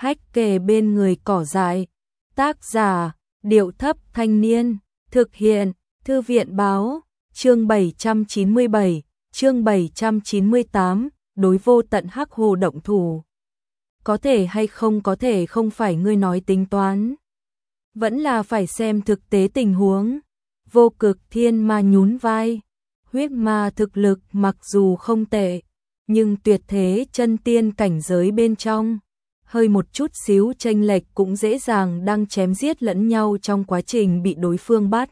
Hách kề bên người cỏ dại. Tác giả, Điệu Thấp Thanh Niên. Thực hiện, Thư viện Báo. Chương 797, chương 798, đối vô tận hắc hồ động thủ. Có thể hay không có thể không phải ngươi nói tính toán. Vẫn là phải xem thực tế tình huống. Vô Cực Thiên Ma nhún vai. Huyết ma thực lực mặc dù không tệ, nhưng tuyệt thế chân tiên cảnh giới bên trong, hơi một chút xíu chênh lệch cũng dễ dàng đang chém giết lẫn nhau trong quá trình bị đối phương bắt.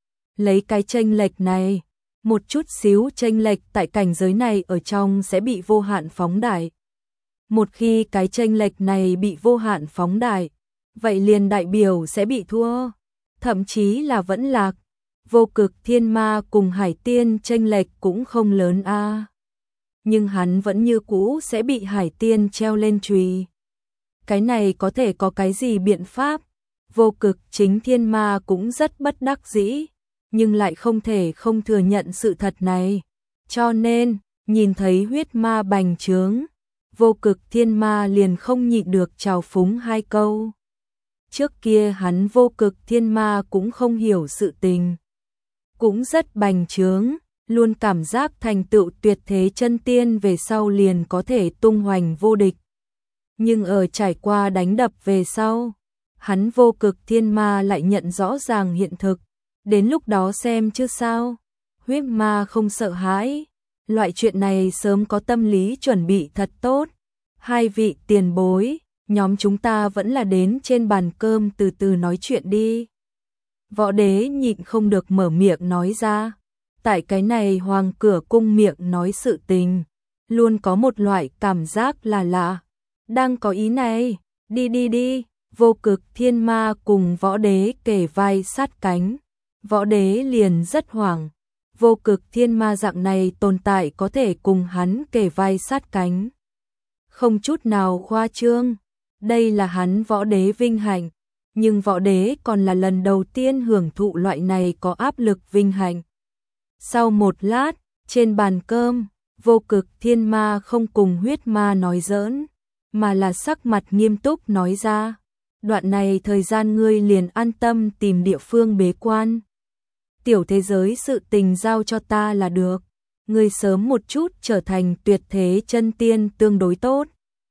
Lấy cái chênh lệch này, một chút xíu chênh lệch tại cảnh giới này ở trong sẽ bị vô hạn phóng đại. Một khi cái chênh lệch này bị vô hạn phóng đại, vậy liền đại biểu sẽ bị thua, thậm chí là vẫn lạc. Vô Cực Thiên Ma cùng Hải Tiên chênh lệch cũng không lớn a, nhưng hắn vẫn như cũ sẽ bị Hải Tiên treo lên chùy. Cái này có thể có cái gì biện pháp? Vô Cực chính Thiên Ma cũng rất bất đắc dĩ, nhưng lại không thể không thừa nhận sự thật này. Cho nên, nhìn thấy huyết ma bành trướng, Vô Cực Thiên Ma liền không nhịn được trào phúng hai câu. Trước kia hắn Vô Cực Thiên Ma cũng không hiểu sự tình, cũng rất bành trướng, luôn cảm giác thành tựu tuyệt thế chân tiên về sau liền có thể tung hoành vô địch. Nhưng ở trải qua đánh đập về sau, hắn Vô Cực Thiên Ma lại nhận rõ ràng hiện thực. Đến lúc đó xem chứ sao, huyết ma không sợ hãi, loại chuyện này sớm có tâm lý chuẩn bị thật tốt. Hai vị tiền bối, nhóm chúng ta vẫn là đến trên bàn cơm từ từ nói chuyện đi. Võ Đế nhịn không được mở miệng nói ra. Tại cái này hoàng cửa cung miệng nói sự tình, luôn có một loại cảm giác là lạ. Đang có ý này, đi. Vô Cực Thiên Ma cùng Võ Đế kề vai sát cánh. Võ Đế liền rất hoảng. Vô Cực Thiên Ma dạng này tồn tại có thể cùng hắn kề vai sát cánh, không chút nào khoa trương. Đây là hắn Võ Đế vinh hạnh, nhưng Võ Đế còn là lần đầu tiên hưởng thụ loại này có áp lực vinh hạnh. Sau một lát, trên bàn cơm, Vô Cực Thiên Ma không cùng huyết ma nói giỡn, mà là sắc mặt nghiêm túc nói ra. Đoạn này thời gian ngươi liền an tâm tìm địa phương bế quan. Tiểu thế giới sự tình giao cho ta là được. Ngươi sớm một chút trở thành tuyệt thế chân tiên tương đối tốt.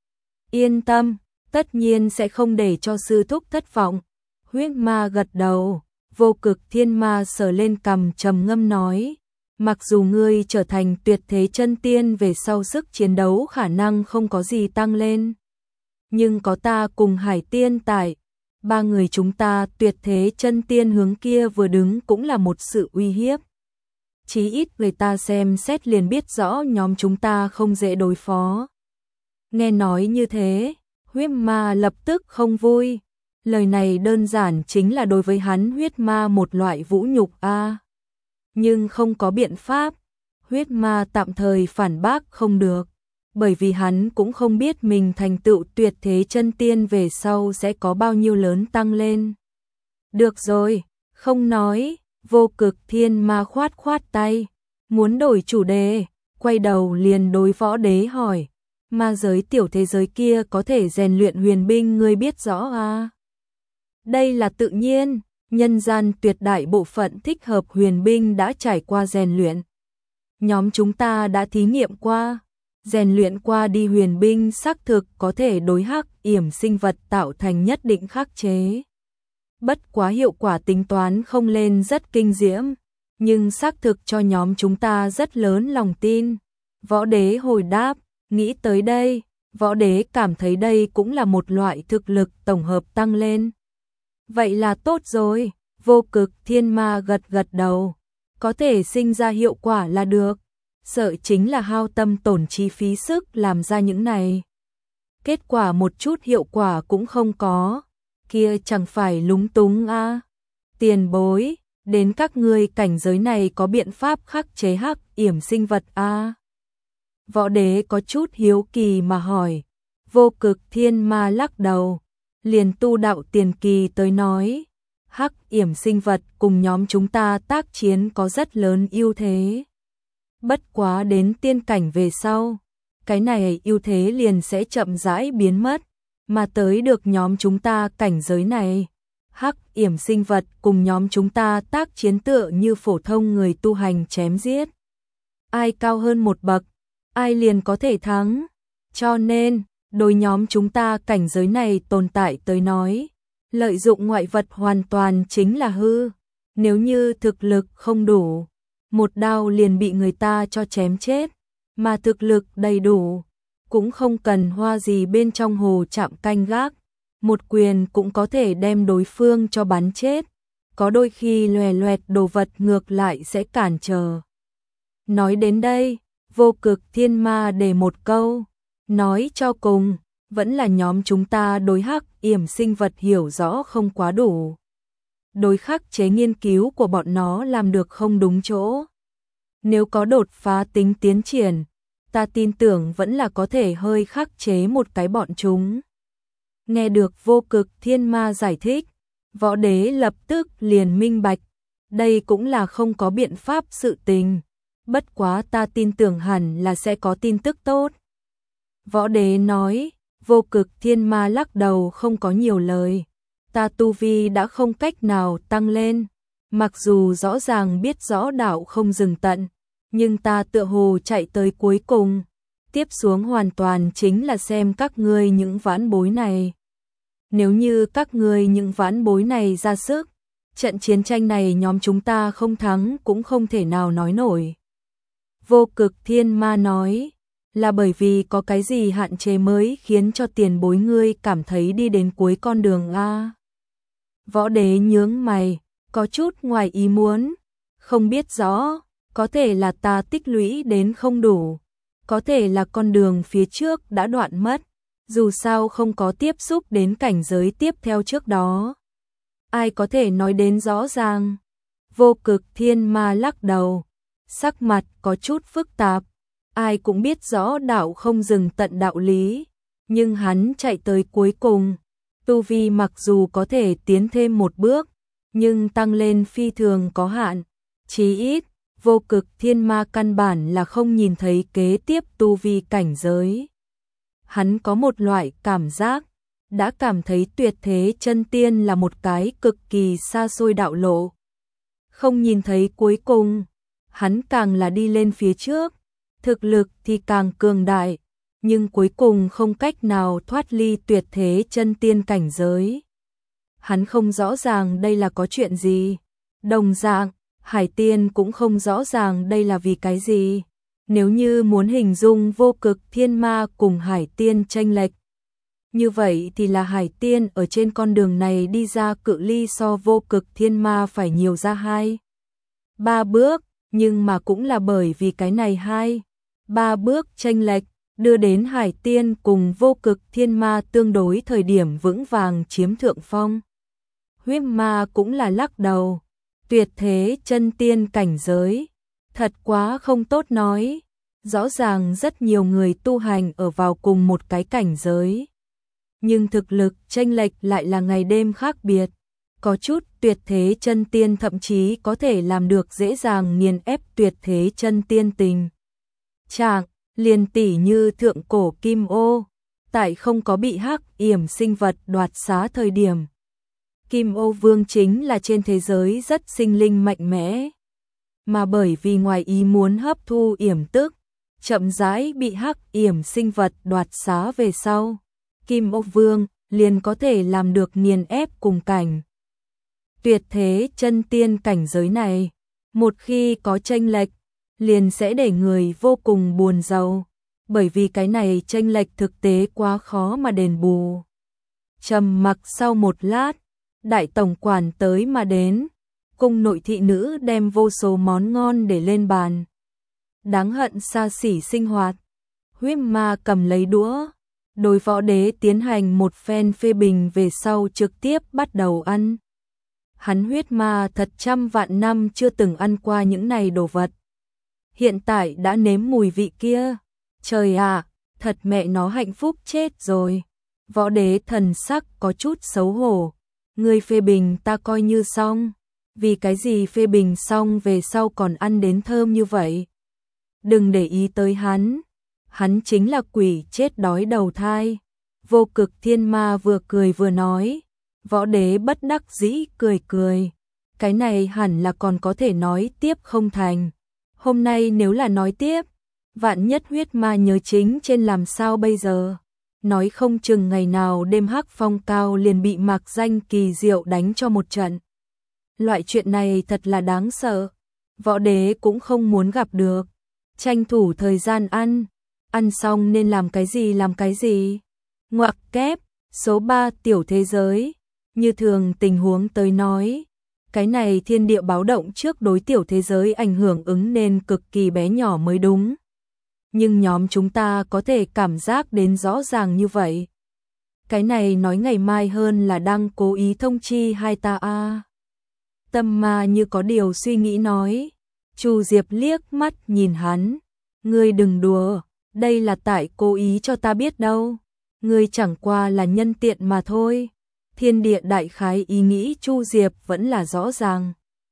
Yên tâm, tất nhiên sẽ không để cho sư thúc thất vọng. Huyết ma gật đầu. Vô Cực Thiên Ma sờ lên cằm trầm ngâm nói. Mặc dù ngươi trở thành tuyệt thế chân tiên về sau sức chiến đấu khả năng không có gì tăng lên, nhưng có ta cùng Hải Tiên tại, ba người chúng ta tuyệt thế chân tiên hướng kia vừa đứng cũng là một sự uy hiếp. Chí ít người ta xem xét liền biết rõ nhóm chúng ta không dễ đối phó. Nghe nói như thế, huyết ma lập tức không vui. Lời này đơn giản chính là đối với hắn huyết ma một loại vũ nhục a. Nhưng không có biện pháp, huyết ma tạm thời phản bác không được, bởi vì hắn cũng không biết mình thành tựu tuyệt thế chân tiên về sau sẽ có bao nhiêu lớn tăng lên. Được rồi, không nói. Vô Cực Thiên Ma khoát tay, muốn đổi chủ đề, quay đầu liền đối Võ Đế hỏi. Ma giới tiểu thế giới kia có thể rèn luyện huyền binh ngươi biết rõ à? Đây là tự nhiên, nhân gian tuyệt đại bộ phận thích hợp huyền binh đã trải qua rèn luyện. Nhóm chúng ta đã thí nghiệm qua, rèn luyện qua đi huyền binh xác thực có thể đối hắc yểm sinh vật tạo thành nhất định khắc chế. Bất quá hiệu quả tính toán không lên rất kinh diễm, nhưng xác thực cho nhóm chúng ta rất lớn lòng tin. Võ Đế hồi đáp, nghĩ tới đây, Võ Đế cảm thấy đây cũng là một loại thực lực tổng hợp tăng lên. Vậy là tốt rồi. Vô Cực Thiên Ma gật đầu, có thể sinh ra hiệu quả là được, sợ chính là hao tâm tổn chi phí sức làm ra những này. Kết quả một chút hiệu quả cũng không có, kia chẳng phải lúng túng a. Tiền bối, đến các ngươi cảnh giới này có biện pháp khắc chế hắc yểm sinh vật a? Võ Đế có chút hiếu kỳ mà hỏi. Vô Cực Thiên Ma lắc đầu, liền tu đạo tiền kỳ tới nói, hắc yểm sinh vật cùng nhóm chúng ta tác chiến có rất lớn ưu thế. Bất quá đến tiên cảnh về sau, cái này ưu thế liền sẽ chậm rãi biến mất. mà tới được nhóm chúng ta cảnh giới này. Hắc yểm sinh vật cùng nhóm chúng ta tác chiến tựa như phổ thông người tu hành chém giết. Ai cao hơn một bậc, ai liền có thể thắng. Cho nên, đối nhóm chúng ta cảnh giới này tồn tại tới nói, lợi dụng ngoại vật hoàn toàn chính là hư. Nếu như thực lực không đủ, một đao liền bị người ta cho chém chết, mà thực lực đầy đủ, cũng không cần hoa gì bên trong hồ chạm canh gác, một quyền cũng có thể đem đối phương cho bắn chết, có đôi khi loè loẹt đồ vật ngược lại sẽ cản trở. Nói đến đây, Vô Cực Thiên Ma để một câu, nói cho cùng, vẫn là nhóm chúng ta đối hắc yểm sinh vật hiểu rõ không quá đủ. Đối khắc chế nghiên cứu của bọn nó làm được không đúng chỗ. Nếu có đột phá tính tiến triển, ta tin tưởng vẫn là có thể hơi khắc chế một cái bọn chúng. Nghe được Vô Cực Thiên Ma giải thích, Võ Đế lập tức liền minh bạch, đây cũng là không có biện pháp sự tình, bất quá ta tin tưởng hẳn là sẽ có tin tức tốt. Võ Đế nói, Vô Cực Thiên Ma lắc đầu không có nhiều lời, ta tu vi đã không cách nào tăng lên, mặc dù rõ ràng biết rõ đạo không dừng tận, nhưng ta tựa hồ chạy tới cuối cùng, tiếp xuống hoàn toàn chính là xem các ngươi những vãn bối này. Nếu như các ngươi những vãn bối này ra sức, trận chiến tranh này nhóm chúng ta không thắng cũng không thể nào nói nổi. Vô Cực Thiên Ma nói, là bởi vì có cái gì hạn chế mới khiến cho tiền bối ngươi cảm thấy đi đến cuối con đường a? Võ Đế nhướng mày, có chút ngoài ý muốn, không biết rõ, có thể là ta tích lũy đến không đủ, có thể là con đường phía trước đã đoạn mất, dù sao không có tiếp xúc đến cảnh giới tiếp theo trước đó. Ai có thể nói đến rõ ràng? Vô Cực Thiên Ma lắc đầu, sắc mặt có chút phức tạp, ai cũng biết rõ đạo không dừng tận đạo lý, nhưng hắn chạy tới cuối cùng, tu vi mặc dù có thể tiến thêm một bước, nhưng tăng lên phi thường có hạn, chí ít, Vô Cực Thiên Ma căn bản là không nhìn thấy kế tiếp tu vi cảnh giới. Hắn có một loại cảm giác, đã cảm thấy tuyệt thế chân tiên là một cái cực kỳ xa xôi đạo lộ. Không nhìn thấy cuối cùng, hắn càng là đi lên phía trước, thực lực thì càng cường đại, nhưng cuối cùng không cách nào thoát ly tuyệt thế chân tiên cảnh giới. Hắn không rõ ràng đây là có chuyện gì, đồng dạng, Hải Tiên cũng không rõ ràng đây là vì cái gì. Nếu như muốn hình dung Vô Cực Thiên Ma cùng Hải Tiên chênh lệch, như vậy thì là Hải Tiên ở trên con đường này đi ra cự ly so Vô Cực Thiên Ma phải nhiều ra 2-3 bước, nhưng mà cũng là bởi vì cái này 2-3 bước chênh lệch, đưa đến Hải Tiên cùng Vô Cực Thiên Ma tương đối thời điểm vững vàng chiếm thượng phong. Huyết Ma cũng là lắc đầu, tuyệt thế chân tiên cảnh giới, thật quá không tốt nói, rõ ràng rất nhiều người tu hành ở vào cùng một cái cảnh giới. Nhưng thực lực chênh lệch lại là ngày đêm khác biệt, có chút tuyệt thế chân tiên thậm chí có thể làm được dễ dàng nghiền ép tuyệt thế chân tiên tình trạng, liền tỷ như thượng cổ Kim Ô, tại không có bị hắc yểm sinh vật đoạt xá thời điểm. Kim Ô Vương chính là trên thế giới rất sinh linh mạnh mẽ, mà bởi vì ngoài ý muốn hấp thu yểm tức, chậm rãi bị hắc yểm sinh vật đoạt xá về sau, Kim Ô Vương liền có thể làm được nghiền ép cùng cảnh. Tuyệt thế chân tiên cảnh giới này, một khi có chênh lệch, liền sẽ để người vô cùng buồn rầu, bởi vì cái này chênh lệch thực tế quá khó mà đền bù. Trầm mặc sau một lát, đại tổng quản tới mà đến, cung nội thị nữ đem vô số món ngon để lên bàn. Đáng hận xa xỉ sinh hoạt. Huyết Ma cầm lấy đũa, đối Võ Đế tiến hành một phen phê bình về sau trực tiếp bắt đầu ăn. Hắn Huyết Ma thật trăm vạn năm chưa từng ăn qua những này đồ vật. Hiện tại đã nếm mùi vị kia. Trời ạ, thật mẹ nó hạnh phúc chết rồi. Võ Đế thần sắc có chút xấu hổ. Ngươi phê bình ta coi như xong. Vì cái gì phê bình xong về sau còn ăn đến thơm như vậy? Đừng để ý tới hắn. Hắn chính là quỷ chết đói đầu thai. Vô Cực Thiên Ma vừa cười vừa nói, Võ Đế bất đắc dĩ cười cười. Cái này hẳn là còn có thể nói tiếp không thành. Hôm nay nếu là nói tiếp, vạn nhất huyết ma nhớ chính trên làm sao bây giờ? Nói không chừng ngày nào đêm hắc phong cao liền bị Mạc Danh kỳ diệu đánh cho một trận. Loại chuyện này thật là đáng sợ. Võ Đế cũng không muốn gặp được. Tranh thủ thời gian ăn xong nên làm cái gì. Ngoặc kép, số 3 tiểu thế giới. Như thường tình huống tới nói, cái này thiên địa báo động trước đối tiểu thế giới ảnh hưởng ứng nên cực kỳ bé nhỏ mới đúng. Nhưng nhóm chúng ta có thể cảm giác đến rõ ràng như vậy. Cái này nói ngày mai hơn là đang cố ý thông chi hai ta a. Tâm Ma như có điều suy nghĩ nói. Chu Diệp liếc mắt nhìn hắn. Ngươi đừng đùa, đây là tại cố ý cho ta biết đâu. Ngươi chẳng qua là nhân tiện mà thôi. Thiên địa đại khái ý nghĩ Chu Diệp vẫn là rõ ràng.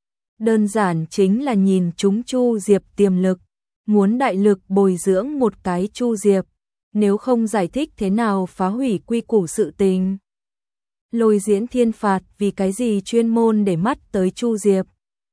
Đơn giản chính là nhìn chúng Chu Diệp tiềm lực, muốn đại lực bồi dưỡng một cái Chu Diệp, nếu không giải thích thế nào phá hủy quy củ sự tình. Lôi diễn thiên phạt vì cái gì chuyên môn để mắt tới Chu Diệp.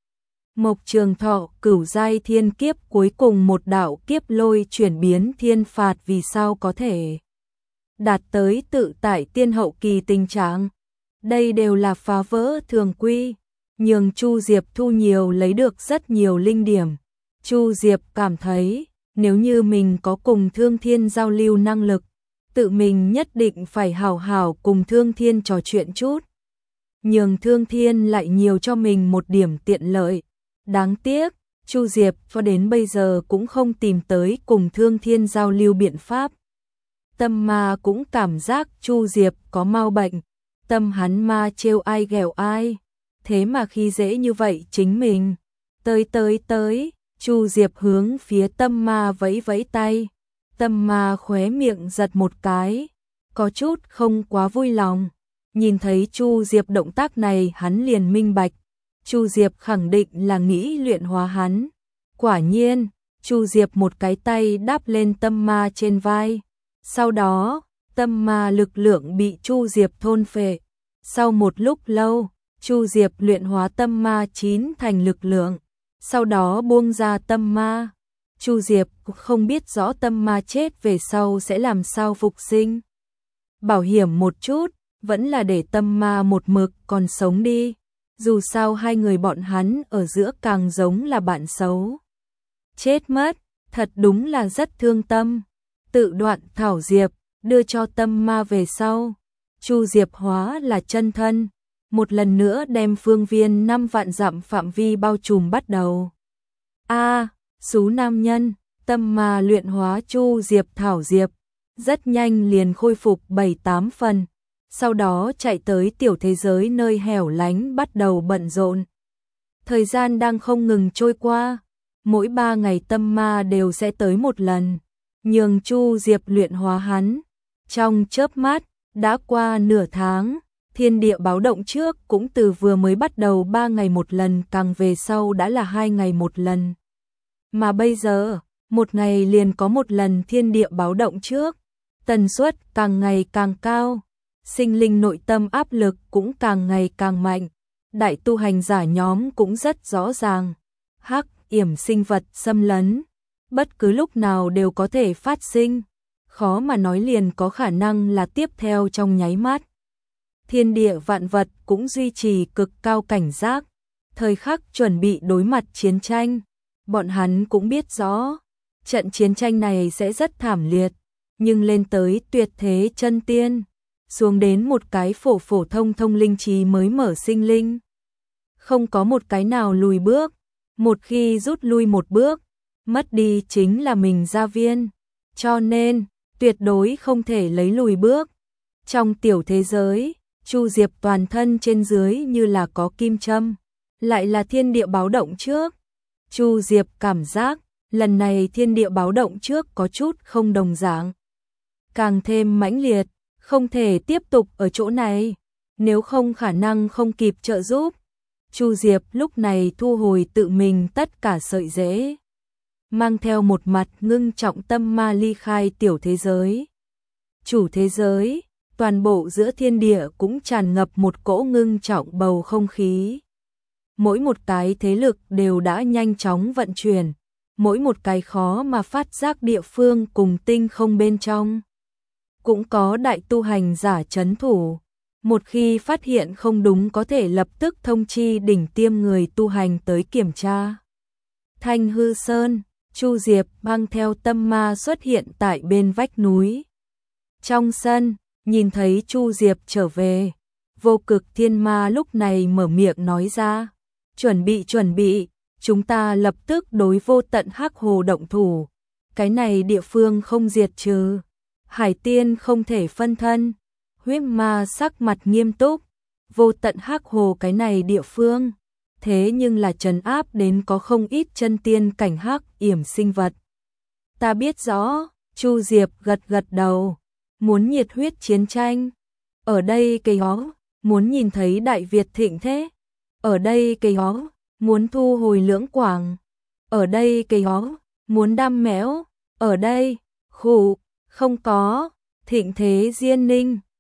Mộc Trường Thọ cửu giai thiên kiếp cuối cùng một đạo kiếp lôi chuyển biến thiên phạt vì sao có thể đạt tới tự tại tiên hậu kỳ tình trạng. Đây đều là phá vỡ thường quy, nhường Chu Diệp thu nhiều lấy được rất nhiều linh điểm. Chu Diệp cảm thấy, nếu như mình có cùng Thương Thiên giao lưu năng lực, tự mình nhất định phải hảo hảo cùng Thương Thiên trò chuyện chút. Nhường Thương Thiên lại nhiều cho mình một điểm tiện lợi. Đáng tiếc, Chu Diệp cho đến bây giờ cũng không tìm tới cùng Thương Thiên giao lưu biện pháp. Tâm Ma cũng cảm giác Chu Diệp có mau bệnh. Tâm hắn ma trêu ai ghẹo ai, thế mà khi dễ như vậy chính mình. Tới, Chu Diệp hướng phía Tâm Ma vẫy vẫy tay. Tâm Ma khóe miệng giật một cái, có chút không quá vui lòng. Nhìn thấy Chu Diệp động tác này hắn liền minh bạch. Chu Diệp khẳng định là nghĩ luyện hóa hắn. Quả nhiên, Chu Diệp một cái tay đáp lên Tâm Ma trên vai. Sau đó, Tâm Ma lực lượng bị Chu Diệp thôn phệ. Sau một lúc lâu, Chu Diệp luyện hóa Tâm Ma 9 thành lực lượng. Sau đó buông ra Tâm Ma. Chu Diệp không biết rõ Tâm Ma chết về sau sẽ làm sao phục sinh. Bảo hiểm một chút, vẫn là để Tâm Ma một mực còn sống đi. Dù sao hai người bọn hắn ở giữa càng giống là bạn xấu. Chết mất, thật đúng là rất thương tâm. Tự đoạn thảo diệp, đưa cho Tâm Ma về sau. Chu Diệp hóa là chân thân, một lần nữa đem phương viên 5 vạn dặm phạm vi bao trùm bắt đầu. Sú nam nhân, Tâm Ma luyện hóa Chu Diệp thảo diệp, rất nhanh liền khôi phục 7-8 phần, sau đó chạy tới tiểu thế giới nơi hẻo lánh bắt đầu bận rộn. Thời gian đang không ngừng trôi qua, mỗi 3 ngày Tâm Ma đều sẽ tới một lần, nhường Chu Diệp luyện hóa hắn. Trong chớp mắt, đã qua nửa tháng, thiên địa báo động trước cũng từ vừa mới bắt đầu 3 ngày một lần càng về sau đã là 2 ngày một lần. Mà bây giờ, một ngày liền có một lần thiên địa báo động trước, tần suất càng ngày càng cao, sinh linh nội tâm áp lực cũng càng ngày càng mạnh, đại tu hành giả nhóm cũng rất rõ ràng, hắc yểm sinh vật xâm lấn, bất cứ lúc nào đều có thể phát sinh, khó mà nói liền có khả năng là tiếp theo trong nháy mắt. Thiên địa vạn vật cũng duy trì cực cao cảnh giác, thời khắc chuẩn bị đối mặt chiến tranh. Bọn hắn cũng biết rõ, trận chiến tranh này sẽ rất thảm liệt, nhưng lên tới tuyệt thế chân tiên, xuống đến một cái phổ thông thông linh trí mới mở sinh linh. Không có một cái nào lùi bước, một khi rút lui một bước, mất đi chính là mình gia viên, cho nên, tuyệt đối không thể lấy lùi bước. Trong tiểu thế giới, Chu Diệp toàn thân trên dưới như là có kim châm, lại là thiên địa báo động trước. Chu Diệp cảm giác, lần này thiên địa báo động trước có chút không đồng dạng. Càng thêm mãnh liệt, không thể tiếp tục ở chỗ này, nếu không khả năng không kịp trợ giúp. Chu Diệp lúc này thu hồi tự mình tất cả sợi rễ, mang theo một mặt ngưng trọng Tâm Ma ly khai tiểu thế giới. Chủ thế giới, toàn bộ giữa thiên địa cũng tràn ngập một cỗ ngưng trọng bầu không khí. Mỗi một cái thế lực đều đã nhanh chóng vận chuyển, mỗi một cái khó mà phát giác địa phương cùng tinh không bên trong. Cũng có đại tu hành giả trấn thủ, một khi phát hiện không đúng có thể lập tức thông chi đỉnh tiêm người tu hành tới kiểm tra. Thanh Hư Sơn, Chu Diệp mang theo tâm ma xuất hiện tại bên vách núi. Trong sân, nhìn thấy Chu Diệp trở về, Vô Cực Thiên Ma lúc này mở miệng nói ra, chuẩn bị, chúng ta lập tức đối Vô Tận Hắc Hồ động thủ, cái này địa phương không diệt trừ, Hải Tiên không thể phân thân. Huyết Ma sắc mặt nghiêm túc, Vô Tận Hắc Hồ cái này địa phương, thế nhưng là trấn áp đến có không ít chân tiên cảnh hắc yểm sinh vật. Ta biết rõ, Chu Diệp gật gật đầu, muốn nhiệt huyết chiến tranh. Ở đây cây hó, muốn nhìn thấy Đại Việt thịnh thế. Ở đây cây hó, muốn thu hồi Lưỡng Quảng. Ở đây cây hó, muốn đam mẽo. Ở đây, khụ, không có, thịnh thế Diên Ninh.